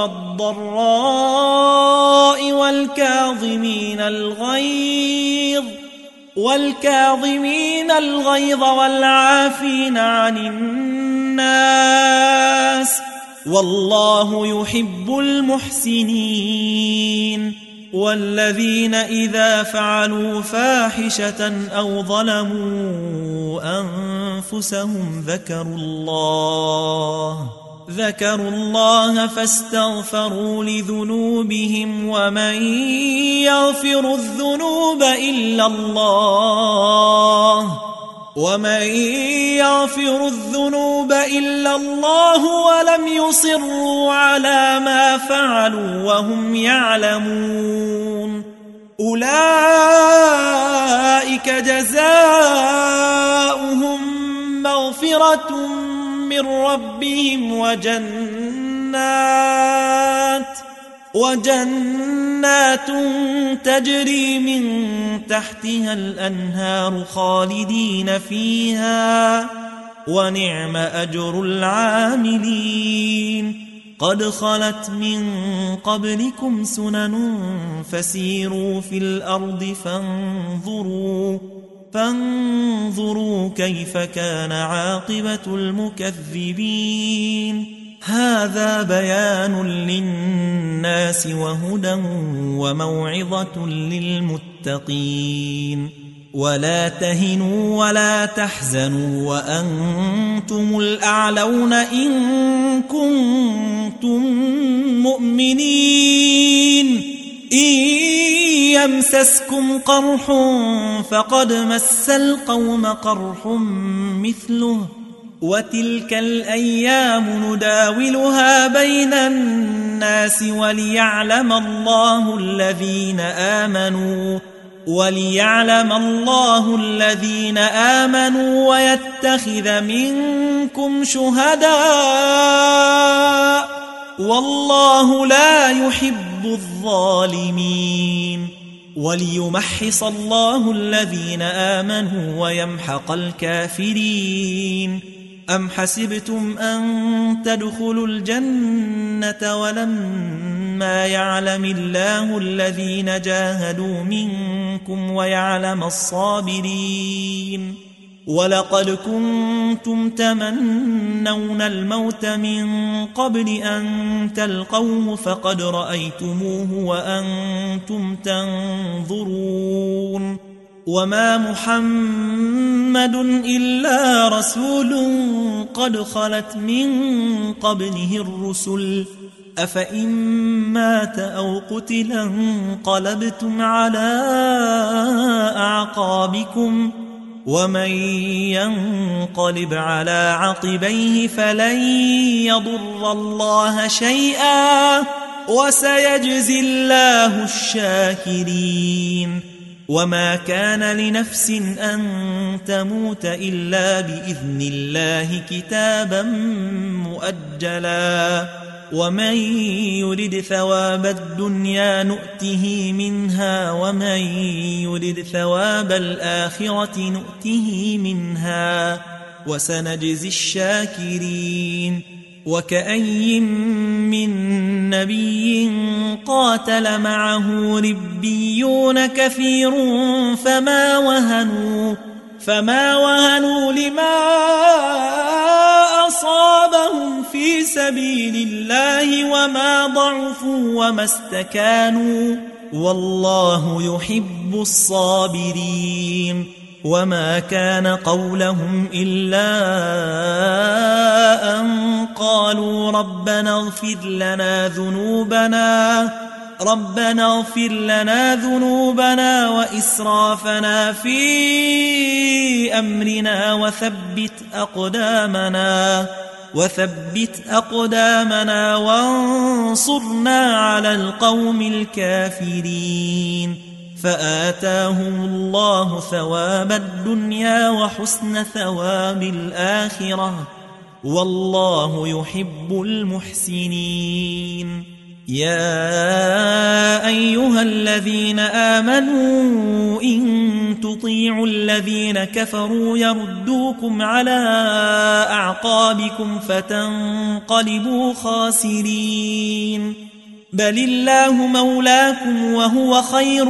Speaker 1: والضراء والكاظمين الغيظ والكاظمين الغيظ والعافين عن الناس والله يحب المحسنين والذين إذا فعلوا فاحشة أو ظلموا أنفسهم ذكروا الله ذكروا الله فاستغفروا لذنوبهم ومن يغفر الذنوب إلا الله ومن يغفر الذنوب إلا الله ولم يصروا على ما فعلوا وهم يعلمون أولئك جزاؤهم مغفرة من ربهم وجنات وجنات تجري من تحتها الأنهار خالدين فيها ونعم أجر العاملين قد خلت من قبلكم سنن فسيروا في الأرض فانظروا فانظروا كيف كان عاقبة المكذبين هذا بيان للناس وهدى وموعظة للمتقين ولا تهنوا ولا تحزنوا وأنتم الأعلون إن كنتم مؤمنين إن يمسسكم قرح فقد مس القوم قرح مثله وتلك الأيام نداولها بين الناس وليعلم الله الذين آمنوا وليعلم الله الذين آمنوا ويتخذ منكم شهداء والله لا يحب الظالمين وليمحص الله الذين آمنوا ويمحق الكافرين أم حسبتم أن تدخلوا الجنة ولما يعلم الله الذين جاهدوا منكم ويعلم الصابرين ولقد كنتم تمنون الموت من قبل أن تلقوه فقد رأيتموه وأنتم تنظرون وما محمد إلا رسول قد خلت من قبله الرسل أفإن مات أو قتل انقلبتم على أعقابكم ومن ينقلب على عقبيه فلن يضر الله شيئا وسيجزي الله الشاكرين وما كان لنفس أن تموت إلا بإذن الله كتابا مؤجلا ومن يرد ثواب الدنيا نؤته منها ومن يرد ثواب الآخرة نؤته منها وسنجزي الشاكرين وكأي من نبي قاتل معه ربيون كثير فما وهنوا فما وهنوا لما أصابهم في سبيل الله وما ضعفوا وما استكانوا والله يحب الصابرين وما كان قولهم إلا أن قالوا ربنا اغفر لنا ذنوبنا ربنا اغفر لنا ذنوبنا وإسرافنا في أمرنا وثبت أقدامنا وثبت أقدامنا وانصرنا على القوم الكافرين فآتاهم الله ثواب الدنيا وحسن ثواب الآخرة والله يحب المحسنين يا أيها الذين آمنوا إن تطيعوا الذين كفروا يردوكم على أعقابكم فتنقلبوا خاسرين بل الله مولاكم وهو خير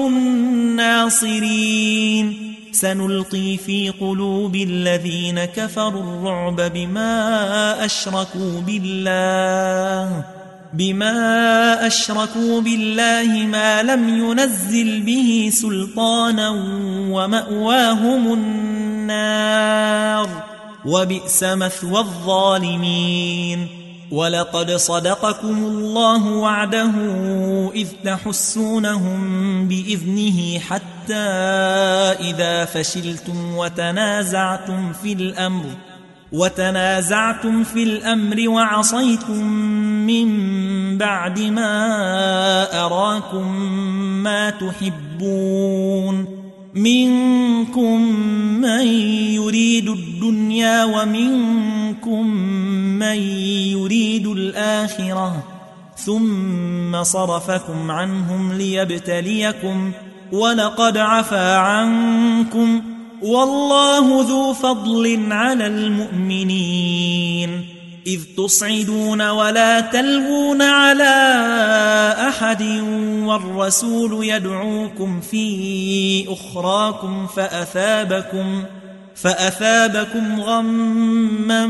Speaker 1: الناصرين سنلقي في قلوب الذين كفروا الرعب بما أشركوا بالله بما أشركوا بالله ما لم ينزل به سلطانا ومأواهم النار وبئس مثوى الظالمين. ولقد صدقكم الله وعده إذ تحسونهم بإذنه حتى إذا فشلتم وتنازعتم في الأمر وتنازعتم في الأمر وعصيتم من بعد ما أراكم ما تحبون منكم من يريد الدنيا ومنكم من يريد الآخرة ثم صرفكم عنهم ليبتليكم ولقد عفا عنكم والله ذو فضل على المؤمنين. إذ تصعدون ولا تلوون على أحد والرسول يدعوكم في أخراكم فأثابكم فأثابكم غما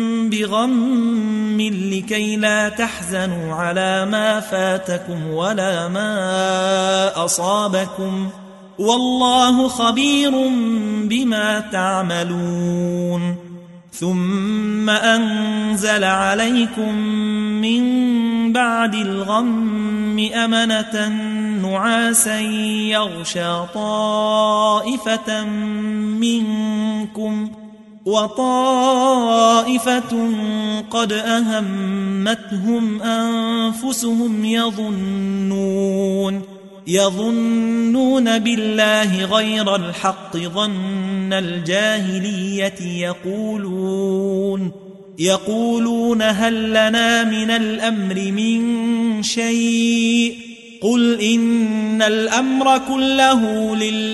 Speaker 1: بغم لكي لا تحزنوا على ما فاتكم ولا ما أصابكم والله خبير بما تعملون. ثم أنزل عليكم من بعد الغم أمنة نعاسا يغشى طائفة منكم وطائفة قد أهمتهم أنفسهم يظنون يظنون بالله غير الحق ظن الجاهلية يقولون يقولون هل لنا من الأمر من شيء قل إن الأمر كله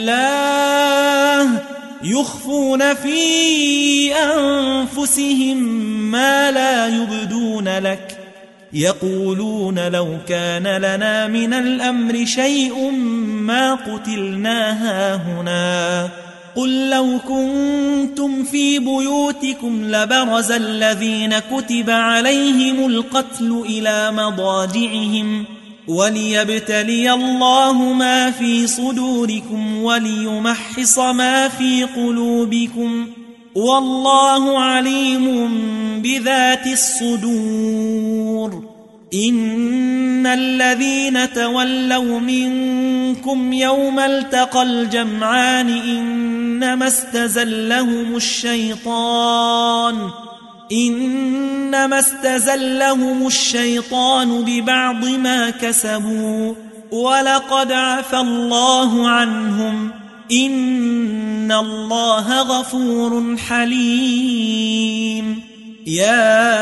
Speaker 1: لله يخفون في أنفسهم ما لا يبدون لك يقولون لو كان لنا من الأمر شيء ما قتلنا هاهنا قل لو كنتم في بيوتكم لبرز الذين كتب عليهم القتل إلى مضاجعهم وليبتلي الله ما في صدوركم وليمحص ما في قلوبكم والله عليم بذات الصدور. إن الذين تولوا منكم يوم التقى الجمعان إنما استزلهم الشيطان إنما استزلهم الشيطان ببعض ما كسبوا ولقد عفى الله عنهم إن الله غفور حليم. يا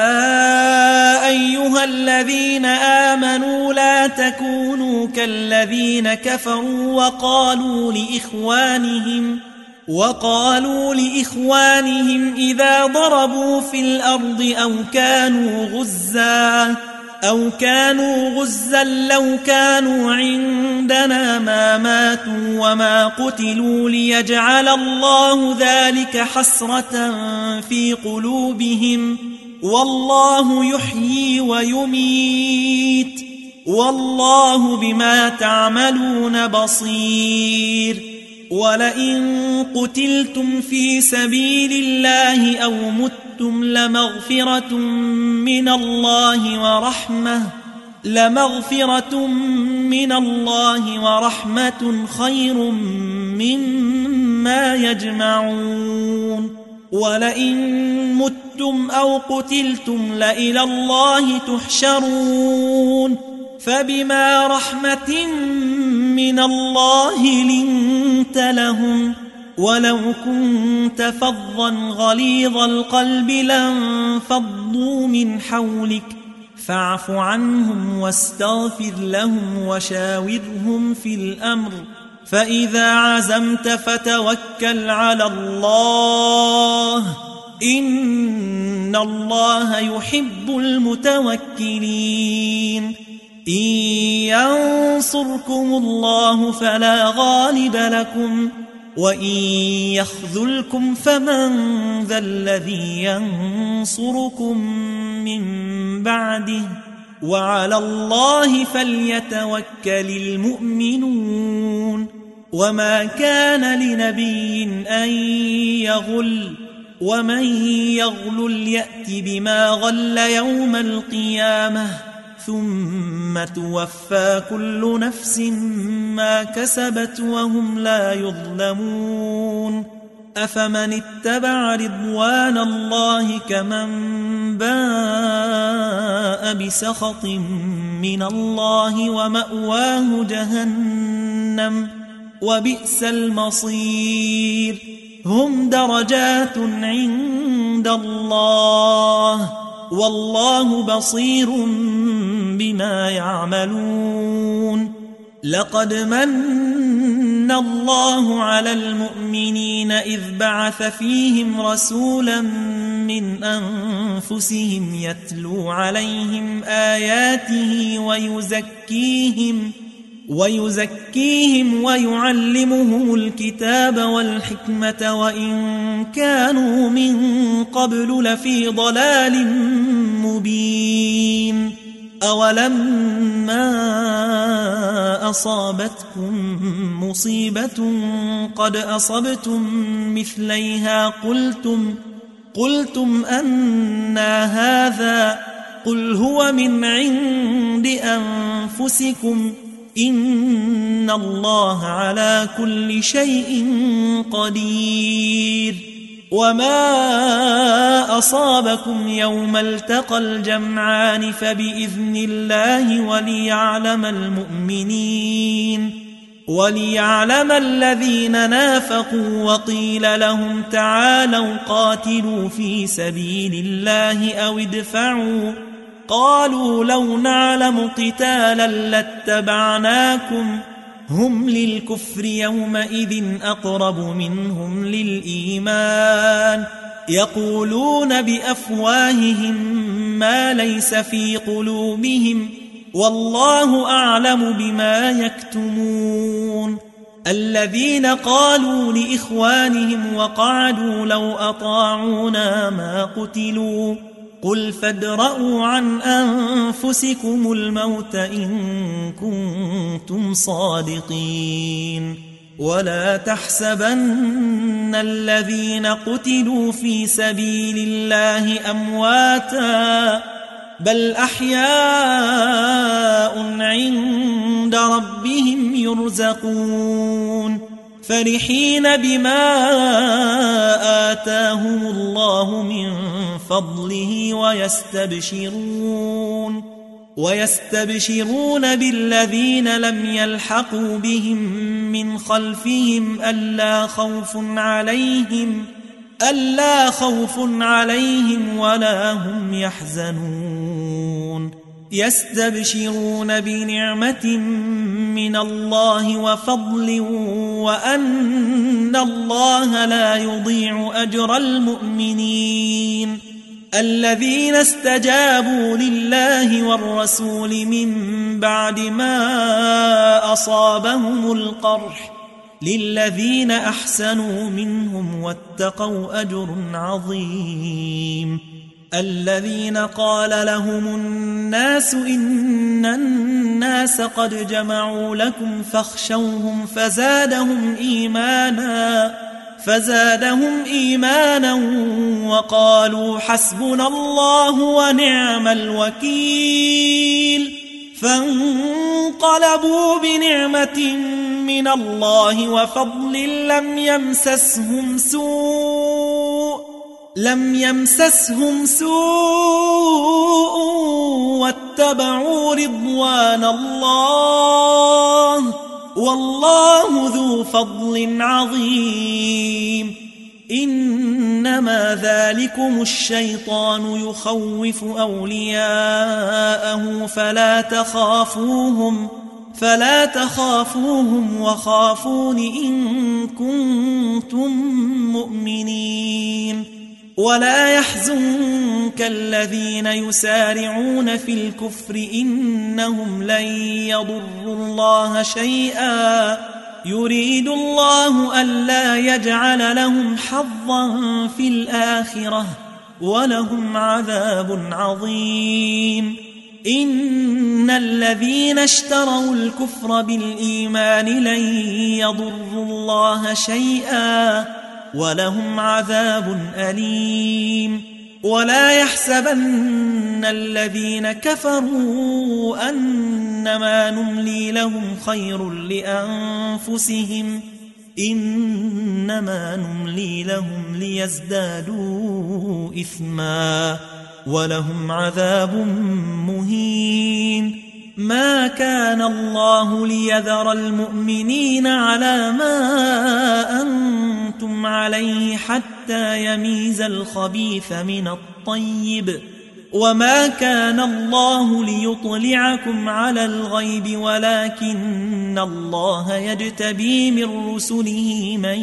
Speaker 1: أيها الذين آمنوا لا تكونوا كالذين كفروا وقالوا لإخوانهم وقالوا لإخوانهم إذا ضربوا في الأرض أو كانوا غزا أو كانوا غزا لو كانوا عندنا ما ماتوا وما قتلوا ليجعل الله ذلك حسرة في قلوبهم والله يحيي ويميت والله بما تعملون بصير. ولئن قتلتم في سبيل الله أو متم لمغفرة من الله ورحمة لمغفرة من الله ورحمة خير مما يجمعون. ولئن متم أو قتلتم لإلى الله تحشرون فبما رحمة من الله لنت لهم ولو كنت فظا غليظ القلب لانفضوا من حولك فاعف عنهم واستغفر لهم وشاورهم في الأمر فإذا عزمت فتوكل على الله إن الله يحب المتوكلين. إن ينصركم الله فلا غالب لكم وإن يخذلكم فمن ذا الذي ينصركم من بعده وعلى الله فليتوكل المؤمنون وما كان لنبي أن يغل ومن يغل يأت بما غل يوم القيامة ثم توفى كل نفس ما كسبت وهم لا يظلمون أفمن اتبع رضوان الله كمن باء بسخط من الله ومأواه جهنم وبئس المصير هم درجات عند الله والله بصير بما يعملون لقد من الله على المؤمنين إذ بعث فيهم رسولا من أنفسهم يتلو عليهم آياته ويزكيهم ويزكيهم ويعلمهم الكتاب والحكمة وإن كانوا من قبل لفي ضلال مبين أولما أصابتكم مصيبة قد أصبتم مثليها قلتم قلتم أنى هذا قل هو من عند أنفسكم إن الله على كل شيء قدير وما أصابكم يوم التقى الجمعان فبإذن الله وليعلم المؤمنين وليعلم الذين نافقوا وقيل لهم تعالوا قاتلوا في سبيل الله أو ادفعوا قالوا لو نعلم قتالا لاتبعناكم هم للكفر يومئذ أقرب منهم للإيمان يقولون بأفواههم ما ليس في قلوبهم والله أعلم بما يكتمون الذين قالوا لإخوانهم وقعدوا لو أطاعونا ما قتلوا قل فادرءوا عن أنفسكم الموت إن كنتم صادقين ولا تحسبن الذين قتلوا في سبيل الله أمواتا بل أحياء عند ربهم يرزقون فرحين بما آتاهم الله من فضله ويستبشرون ويستبشرون بالذين لم يلحقوا بهم من خلفهم ألا خوف عليهم ألا خوف عليهم ولا هم يحزنون يستبشرون بنعمة من الله وفضل وأن الله لا يضيع أجر المؤمنين الذين استجابوا لله والرسول من بعد ما أصابهم القرح للذين أحسنوا منهم واتقوا أجر عظيم الذين قال لهم الناس إن الناس قد جمعوا لكم فاخشوهم فزادهم إيمانا فزادهم إيمانا وقالوا حسبنا الله ونعم الوكيل فانقلبوا بنعمة من الله وفضل لم يمسسهم سوء لم يمسسهم سوء واتبعوا رضوان الله والله ذو فضل عظيم إنما ذلكم الشيطان يخوف أولياءه فلا تخافوهم فلا تخافوهم وخافون إن كنتم مؤمنين ولا يحزنك الذين يسارعون في الكفر إنهم لن يضروا الله شيئا يريد الله ألا يجعل لهم حظا في الآخرة ولهم عذاب عظيم إن الذين اشتروا الكفر بالإيمان لن يضروا الله شيئا ولهم عذاب أليم ولا يحسبن الذين كفروا أنما نملي لهم خير لأنفسهم إنما نملي لهم ليزدادوا إثما ولهم عذاب مهين ما كان الله ليذر المؤمنين على ما أنتم عليه حتى يميز الخبيث من الطيب وما كان الله ليطلعكم على الغيب ولكن الله يجتبي من رسله من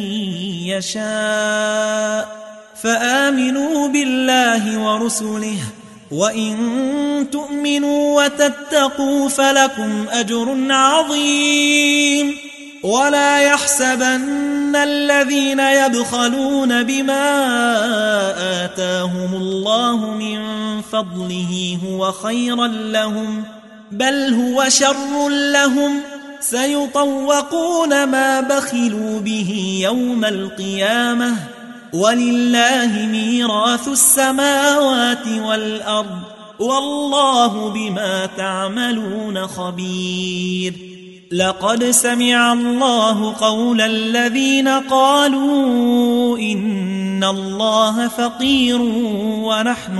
Speaker 1: يشاء فآمنوا بالله ورسله وإن تؤمنوا وتتقوا فلكم أجر عظيم ولا يحسبن الذين يبخلون بما آتاهم الله من فضله هو خيرا لهم بل هو شر لهم سيطوقون ما بخلوا به يوم القيامة ولله ميراث السماوات والأرض والله بما تعملون خبير لقد سمع الله قول الذين قالوا إن الله فقير ونحن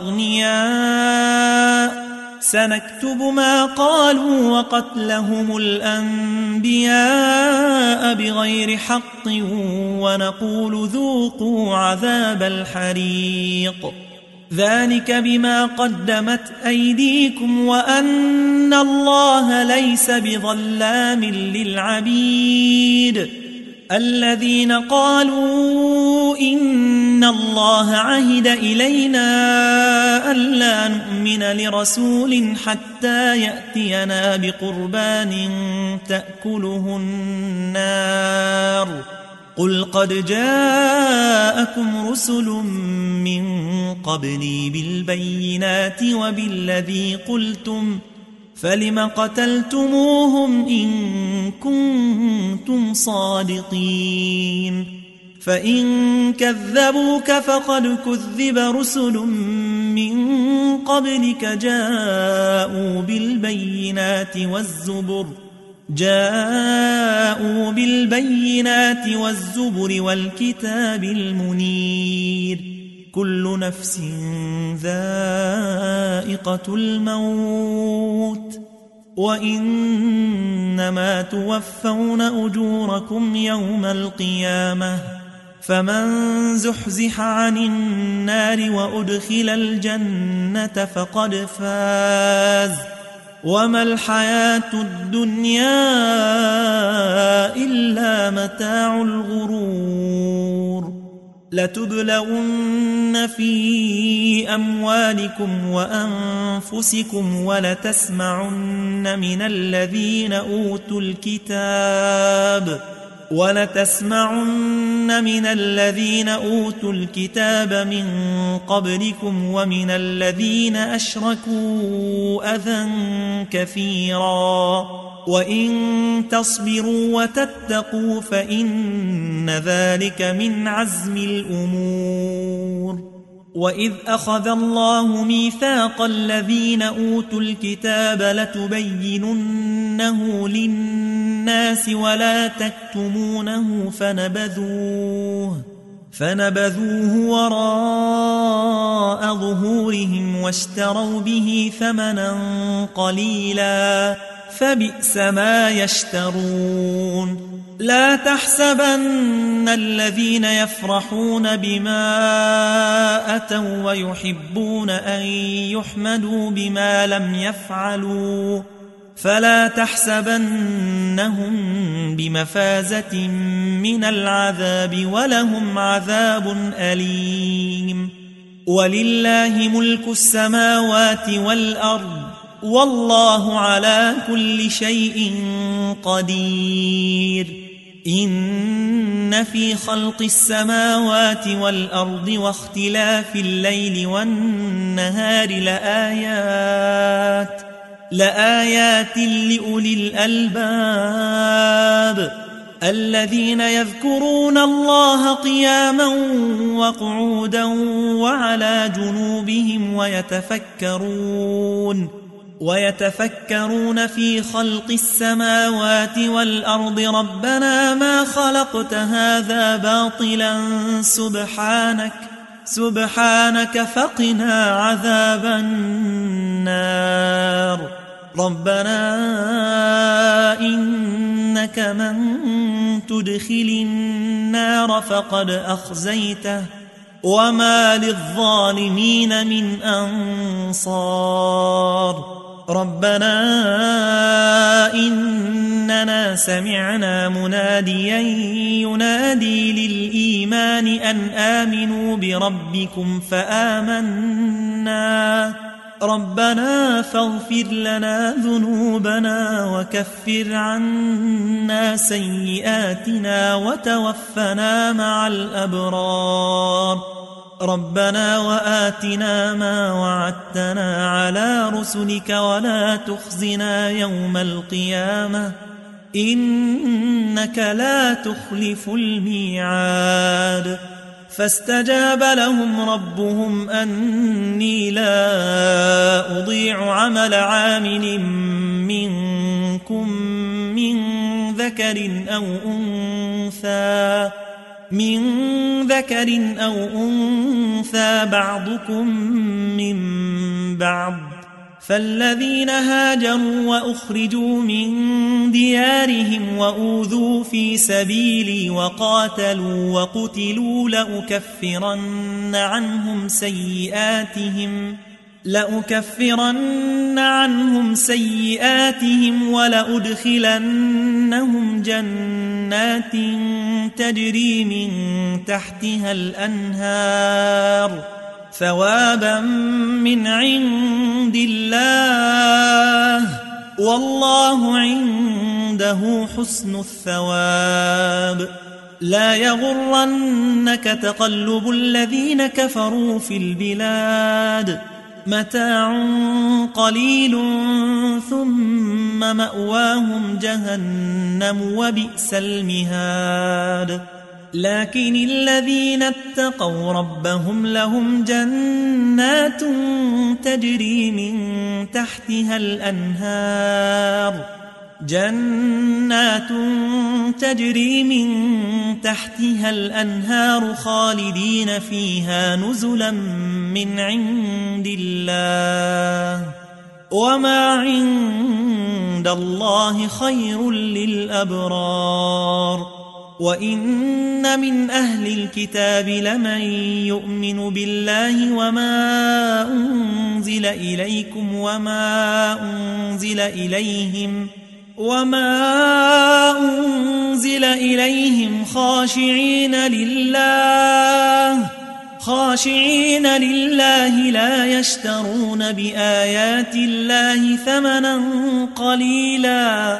Speaker 1: أغنياء سنكتب ما قالوا وقتلهم الأنبياء بغير حق ونقول ذوقوا عذاب الحريق ذلك بما قدمت أيديكم وأن الله ليس بظلام للعبيد الذين قالوا إن الله عهد إلينا ألا نؤمن لرسول حتى يأتينا بقربان تأكله النار قل قد جاءكم رسل من قبلي بالبينات وبالذي قلتم فلم قتلتموهم إن كنتم صادقين فإن كذبوك فقد كذب رسل من قبلك جاءوا بالبينات والزبر جاءوا بالبينات والزبر والكتاب المنير كل نفس ذائقة الموت وإنما توفون أجوركم يوم القيامة فمن زحزح عن النار وأدخل الجنة فقد فاز وما الحياة الدنيا إلا متاع الغرور لتبلغن في أموالكم وأنفسكم ولتسمعن من الذين أوتوا الكتاب ولتسمعن من الذين أوتوا الكتاب من قبلكم ومن الذين أشركوا أذى كثيرا وإن تصبروا وتتقوا فإن ذلك من عزم الأمور وإذ أخذ الله ميثاق الذين أوتوا الكتاب لتبيننه للناس ولا تكتمونه فنبذوه فنبذوه وراء ظهورهم واشتروا به ثمنا قليلا فبئس ما يشترون لا تحسبن الذين يفرحون بما أتوا ويحبون أن يحمدوا بما لم يفعلوا فلا تحسبنهم بمفازة من العذاب ولهم عذاب أليم ولله ملك السماوات والأرض والله على كل شيء قدير إن إن في خلق السماوات والأرض واختلاف الليل والنهار لآيات لآيات لأولي الألباب الذين يذكرون الله قياما وقعودا وعلى جنوبهم ويتفكرون ويتفكرون في خلق السماوات والأرض ربنا ما خلقت هذا باطلا سبحانك سبحانك فقنا عذاب النار ربنا إنك من تدخل النار فقد أخزيته وما للظالمين من أنصار ربنا إننا سمعنا مناديا ينادي للإيمان أن آمنوا بربكم فآمنا ربنا فاغفر لنا ذنوبنا وكفر عنا سيئاتنا وتوفنا مع الأبرار ربنا وآتنا ما وعدتنا على رسلك ولا تخزنا يوم القيامة إنك لا تخلف الميعاد فاستجاب لهم ربهم أني لا أضيع عمل عامل منكم من ذكر أو أنثى من ذكر أو أنثى بعضكم من بعض فالذين هاجروا وأخرجوا من ديارهم وأوذوا في سبيلي وقاتلوا وقتلوا لأكفرن عنهم سيئاتهم لأكفرن عنهم سيئاتهم ولأدخلنهم جنات تجري من تحتها الأنهار ثوابا من عند الله والله عنده حسن الثواب لا يغرنك تقلب الذين كفروا في البلاد متاع قليل ثم مأواهم جهنم وبئس المهاد لكن الذين اتقوا ربهم لهم جنات تجري من تحتها الأنهار جنات تجري من تحتها الأنهار خالدين فيها نزلا من عند الله وما عند الله خير للأبرار وإن من أهل الكتاب لمن يؤمن بالله وما أنزل إليكم وما أنزل إليهم وما أنزل إليهم خاشعين لله خاشعين لله لا يشترون بآيات الله ثمنا قليلا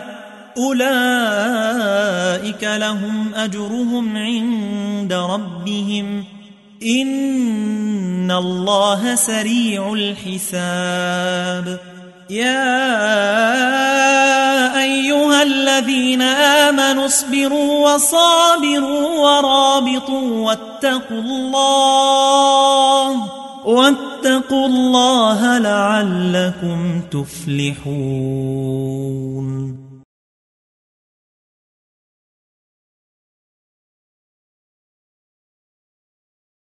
Speaker 1: أولئك لهم أجرهم عند ربهم إن الله سريع الحساب يا أيها الذين آمنوا اصبروا وصابروا ورابطوا واتقوا الله واتقوا الله لعلكم تفلحون.